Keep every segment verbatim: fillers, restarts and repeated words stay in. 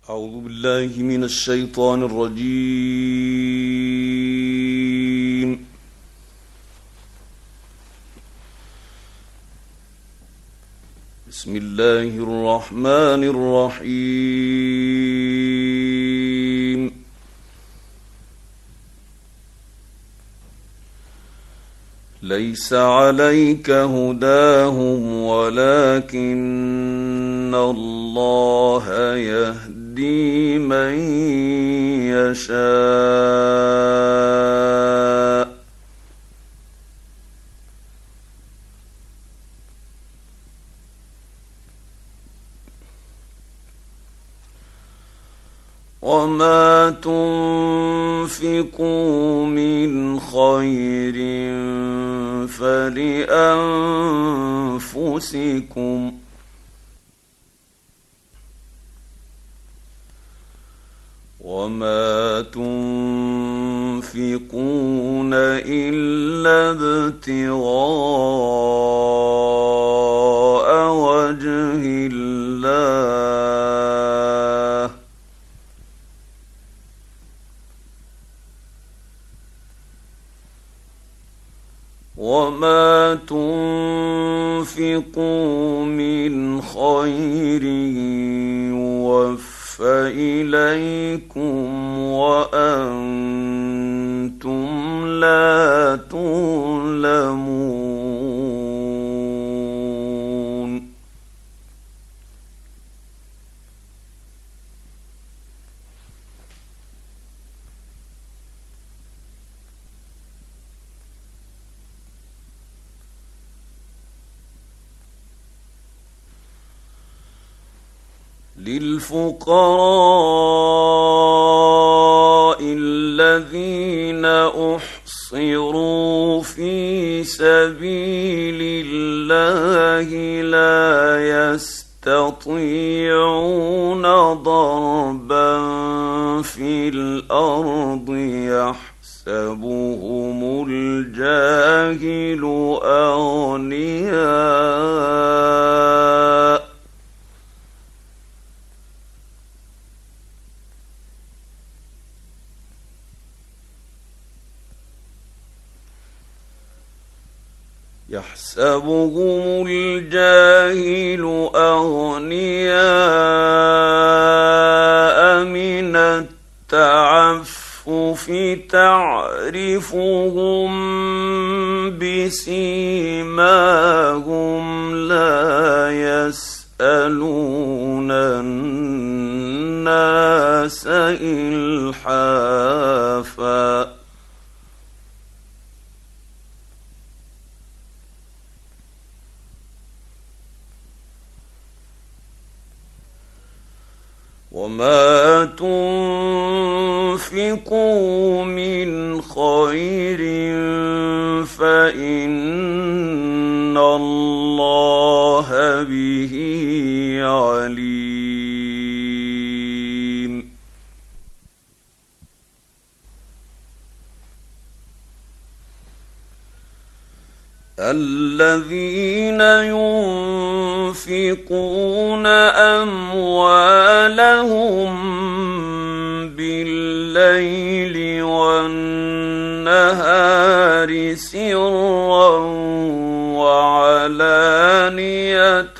أعوذ بالله من الشيطان الرجيم. بسم الله الرحمن الرحيم. ليس عليك هداهم ولكن الله يهدي من يشاء وما تنفقوا من خير فلأنفسكم وما تنفقون إلا ابتغاء وجه الله وما تنفقوا من خير يوفى إليكم وأنتم لا تظلمون. للفقراء الذين أحصروا في سبيل الله لا يستطيعون ضربا في الأرض يحسبهم الجاهل أغنياء يحسبهم الجاهل أغنياء من التعفف تعرفهم بسيماهم لا يسألون الناس إلحافا وما تنفقوا من خير فإن الله به عليم. الذين ينفقون أموالهم بالليل والنهار سرا وعلانية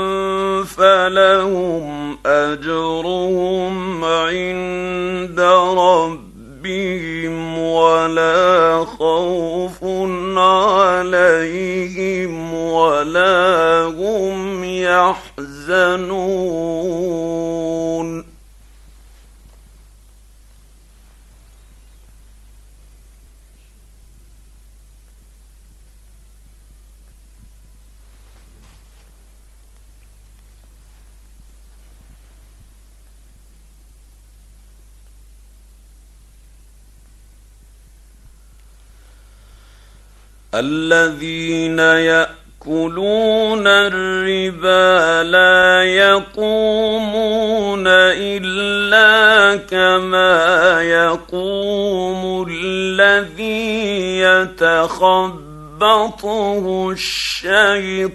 فلهم أجرهم عند ربهم ولا خوف عليهم ولا هم يحزنون. الذين يأكلون الربا لا يقومون إلا كما يقوم الذي يتخبطه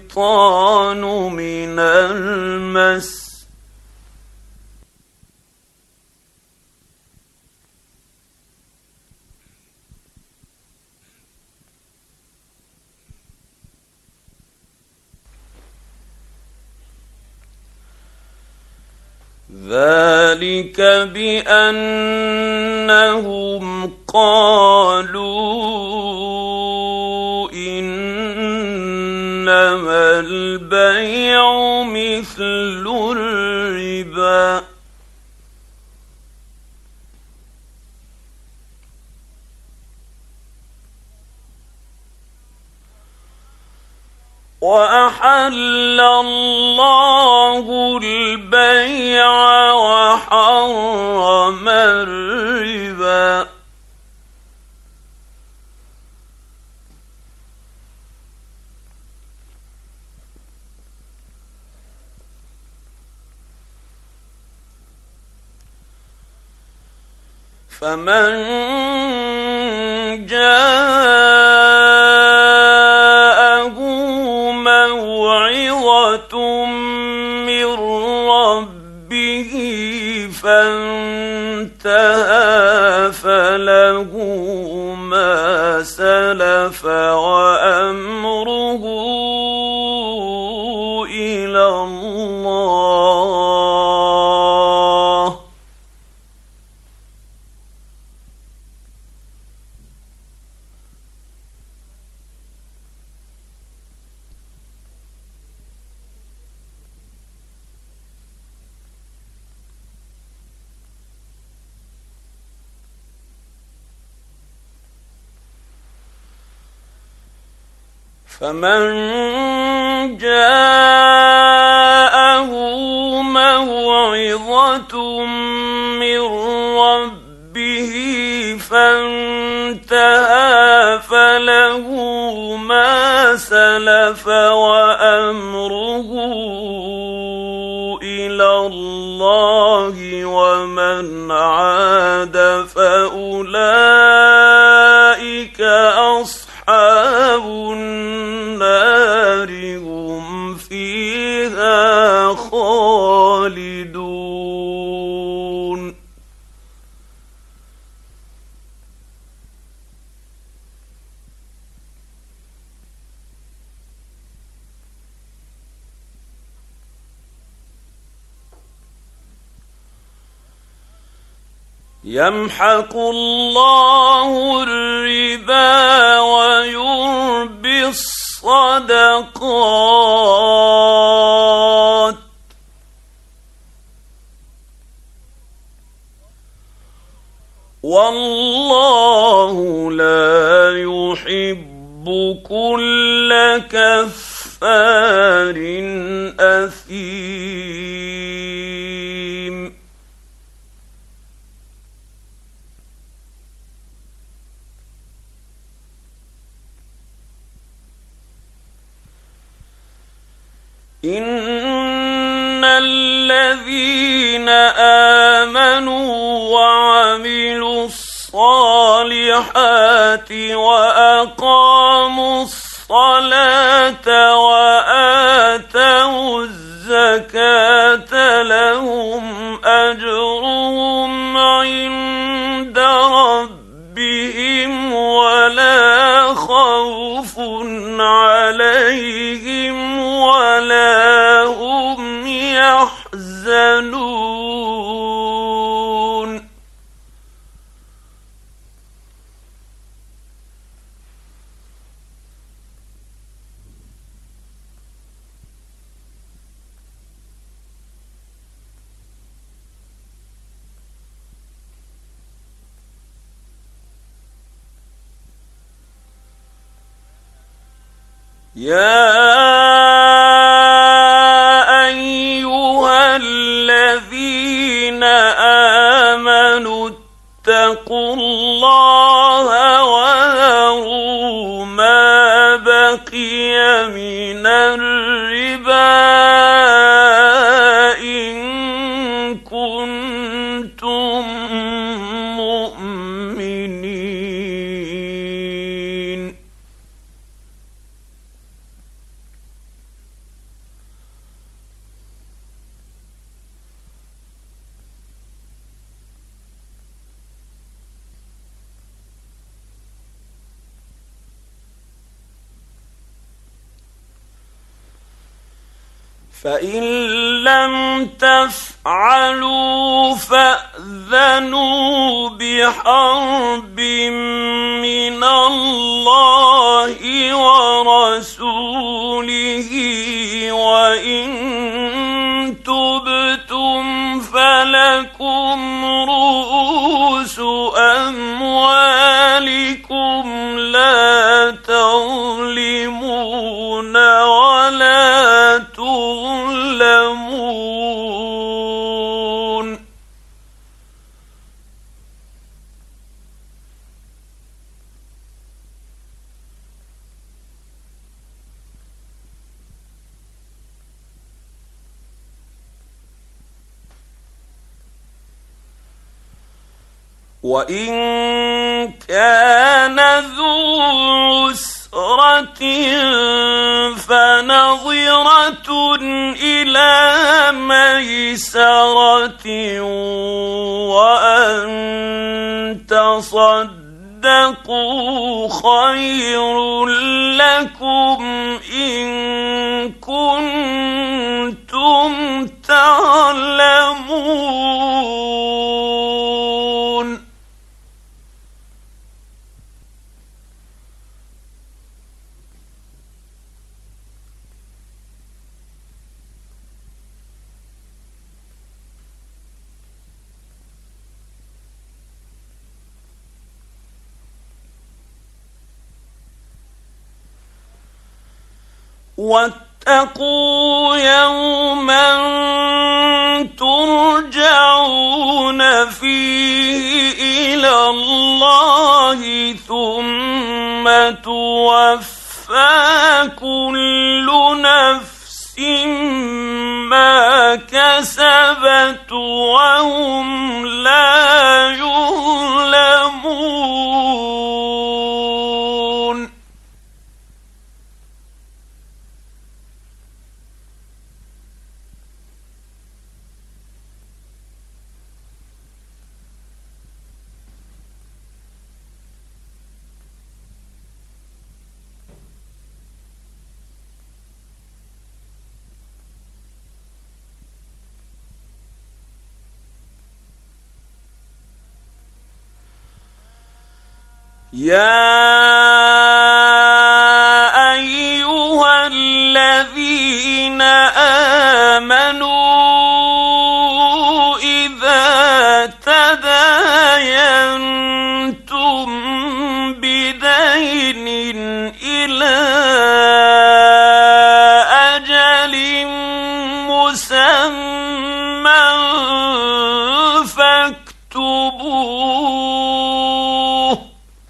الشيطان من المس ذلك بأنهم قالوا إنما البيع مثل الربا وأحل الله البيع وحرم الربا فمن جاءه موعظة من ربه فانتهى فله ما سلف وأمره إلى الله فمن جاءه موعظة من ربه فانتهى فله ما سلف وأمره إلى الله ومن عاد فأولئك أصحاب النار هم فيها خالدون يمحق الله الربا ويربي الصدقات والله لا يحب كل كفار أثيم إن الذين آمنوا وعملوا الصالحات وأقاموا الصلاة وآتوا الزكاة لهم أجرهم عند ربهم ولا خوف عليهم ولا هم يحزنون يا أيها الذين آمنوا اتقوا الله وذروا ما بقي من الربا إن كنتم مؤمنين فإن لم تفعلوا فأذنوا بحرب من الله ورسوله، وإن تبتم فلكم رؤوس أموالكم لا تظلمون ولا تظلمون. وإن كان ذو عسرة فنظرة إلى ميسرة، وأن تصدقوا خير لكم إن كنتم تعلمون. واتقوا يوما ترجعون فيه إلى الله ثم توفى كل نفس ما كسبت وهم لا يظلمون. يا أيها الذين آمنوا إذا تداينتم بدين إلى أجل مسمى فاكتبوه.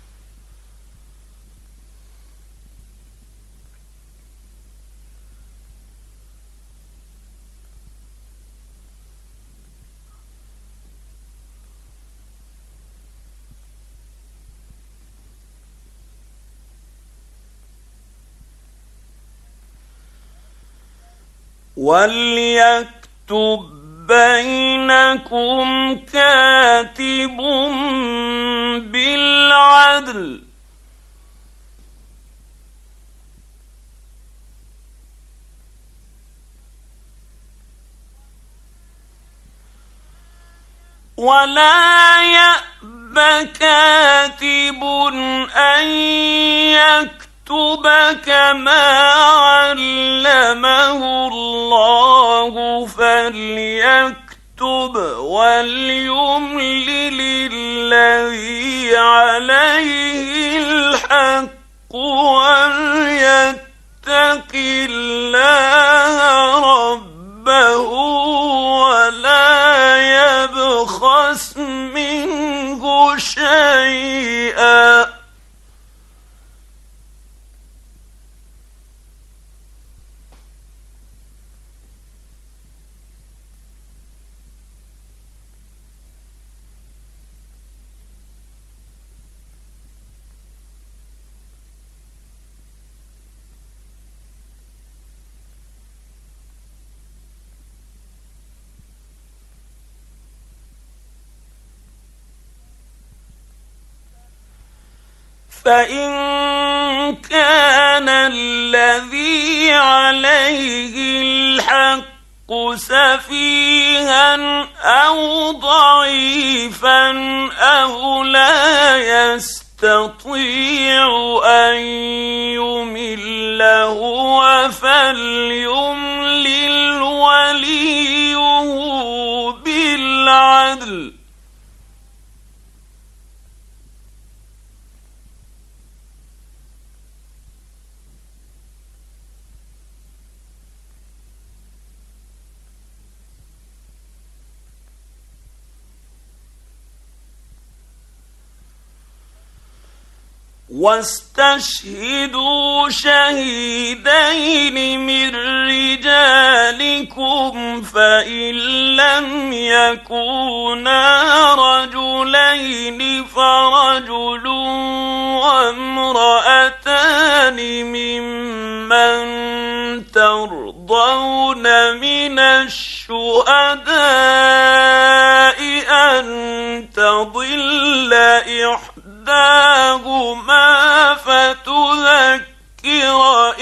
وليكتب بينكم كاتب بالعدل، ولا يأب كاتب أن يكتب كما علمه الله فليكتب وليملل الذي عليه الحق وليتق الله ربه ولا يبخس منه شيئا. فإن كان الذي عليه الحق سفيها أو ضعيفا أو لا يستطيع أن يمل هو فليملل وليه بالعدل واستشهدوا شهيدين من رجالكم فإن لم يكونا رجلين فرجل وامرأتان ممن ترضون من الشهداء أن تضل إحداهما إحداهما فتذكر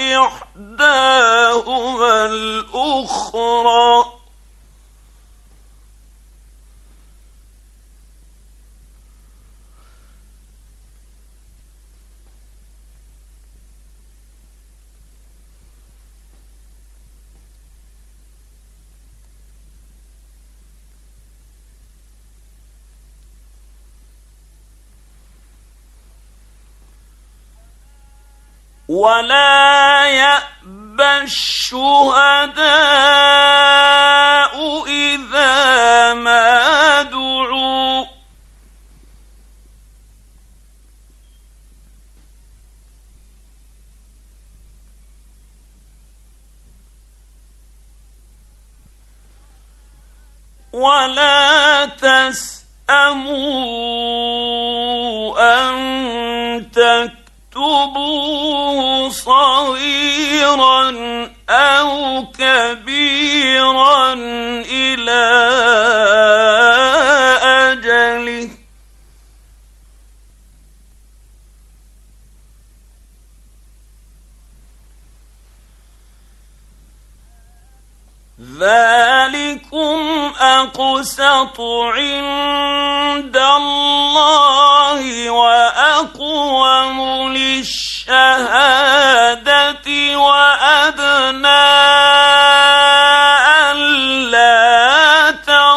إحداهما الأخرى ولا يأبى الشهداء إذا ما دعوا ولا تسأموا أن تكتبوا اكتبوه صغيرا أو كبيرا إلى أجله ذلكم أقسط عند الله وأقوم للشهادة وأدنى ألا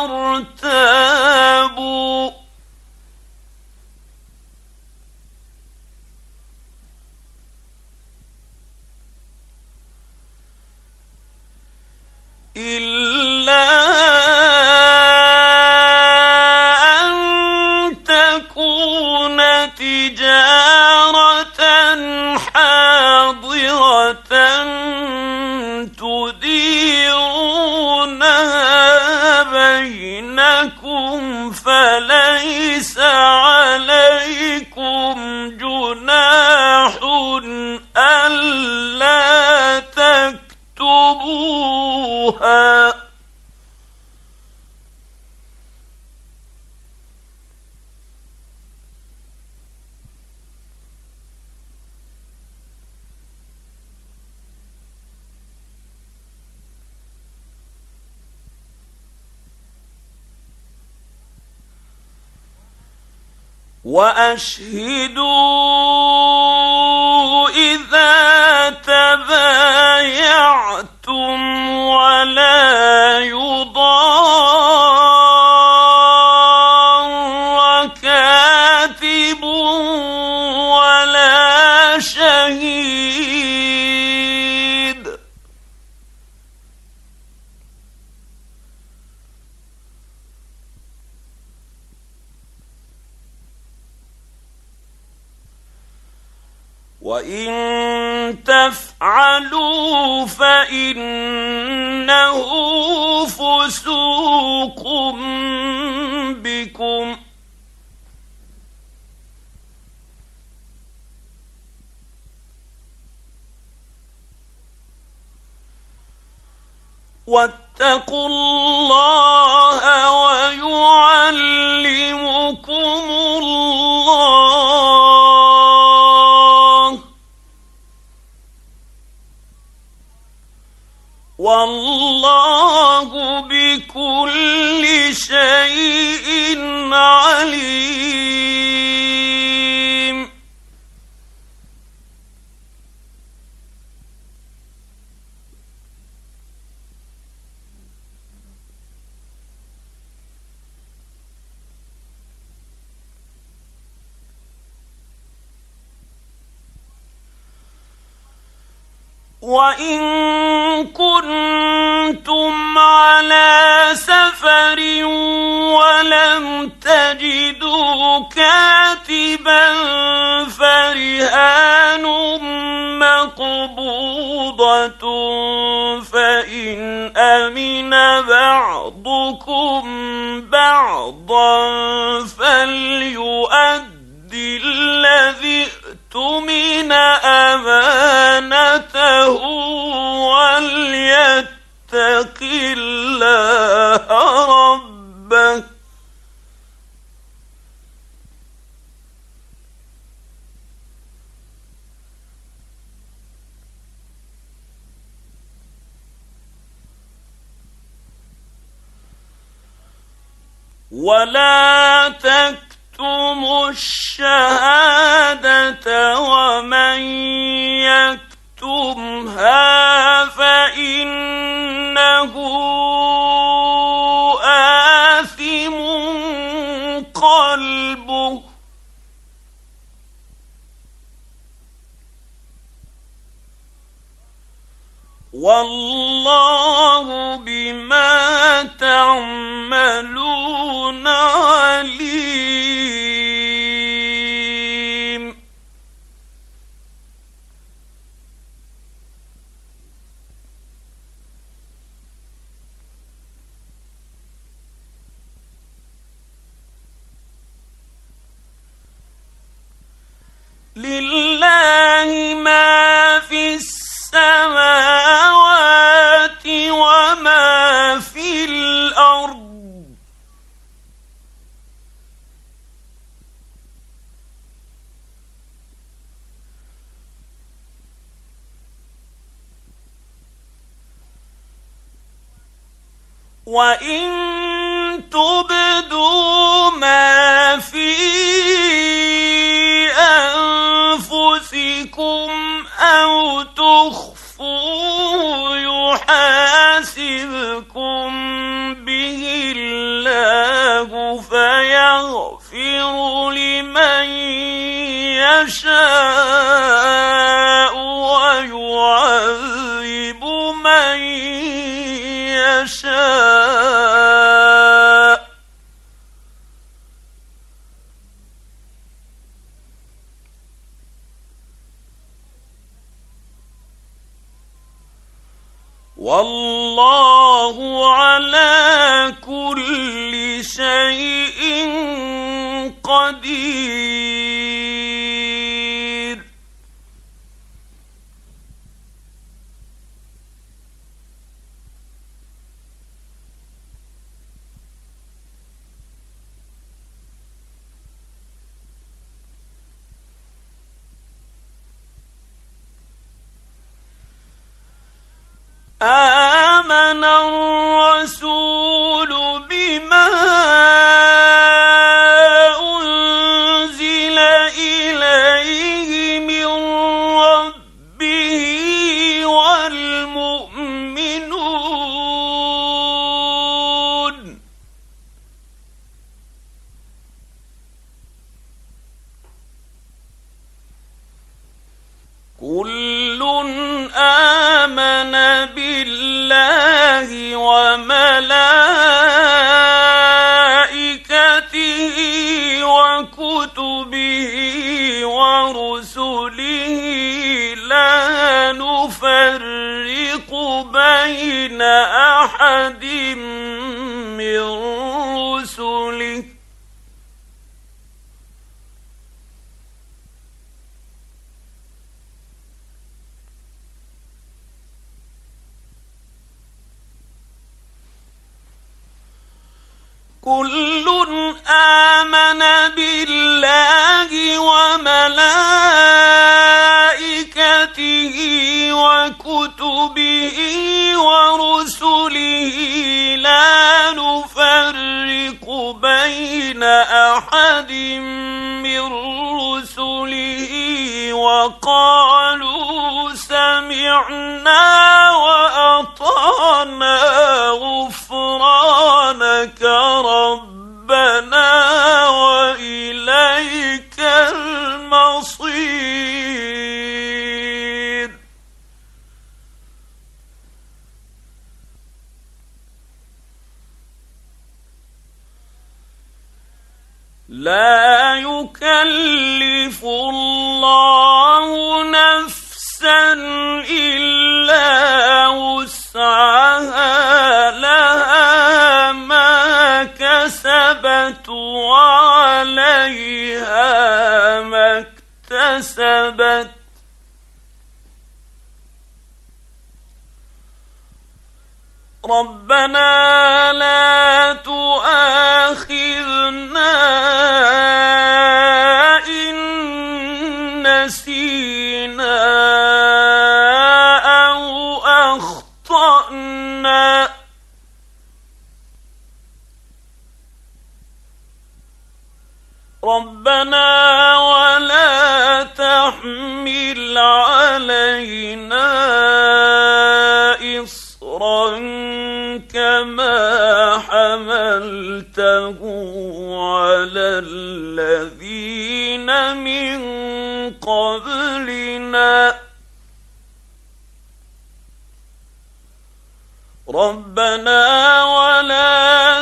ترتابوا إلا أن تكون تجارة حاضرة تديرونها بينكم فليس عليكم جناح ألا تكتبوها وأشهدوا إذا تبايعتم ولا يضار كاتب ولا شهيد وإن تفعلوا فإنه فسوق بكم واتقوا الله ويعلمكم الله وإن كنتم على سفر ولم تجدوا كاتبا فرهان مقبوضة فإن أمن بعضكم بعضا فليؤدي الذي اؤتمن أمانته وليتق الله ربه ولا تكتموا الشهادة ومن يكتمها فإنه آثم قلبه والله بما تعملون عليم. لله ما في السماوات وما في الأرض وإن تبدوا ما في أنفسكم أو تخفوه يحاسبكم به الله فيغفر لمن يشاء ويعذب من يشاء والله على كل شيء قدير. آمن الرسول بما أنزل إليه من ربه والمؤمنون كل آمن بالله وملائكته وكتبه ورسله لا نفرق بين أحد من رسله كل آمن بالله وملائكته وكتبه ورسله لا نفرق بين أحد من رسله وقالوا سمعنا وأطعنا غفرانك ربنا وإليك المصير. لا يكلف الله نفسا إلا وسعها لها ما كسبت وعليها ما اكتسبت ربنا لا تؤاخذنا إن نسينا أو أخطأنا ربنا ولا تحمل علينا إصرا كما حملته على الذين من قبلنا ربنا ولا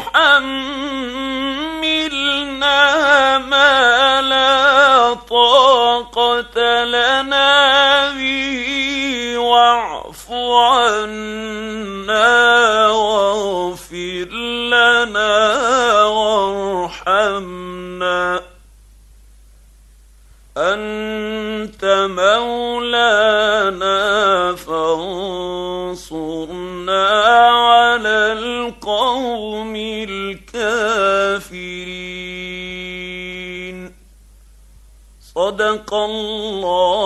تحملنا ما لا طاقة لنا به واعف عنا واغفر لنا وارحمنا أنت مولانا فانصرنا على القوم الكافرين. صدق الله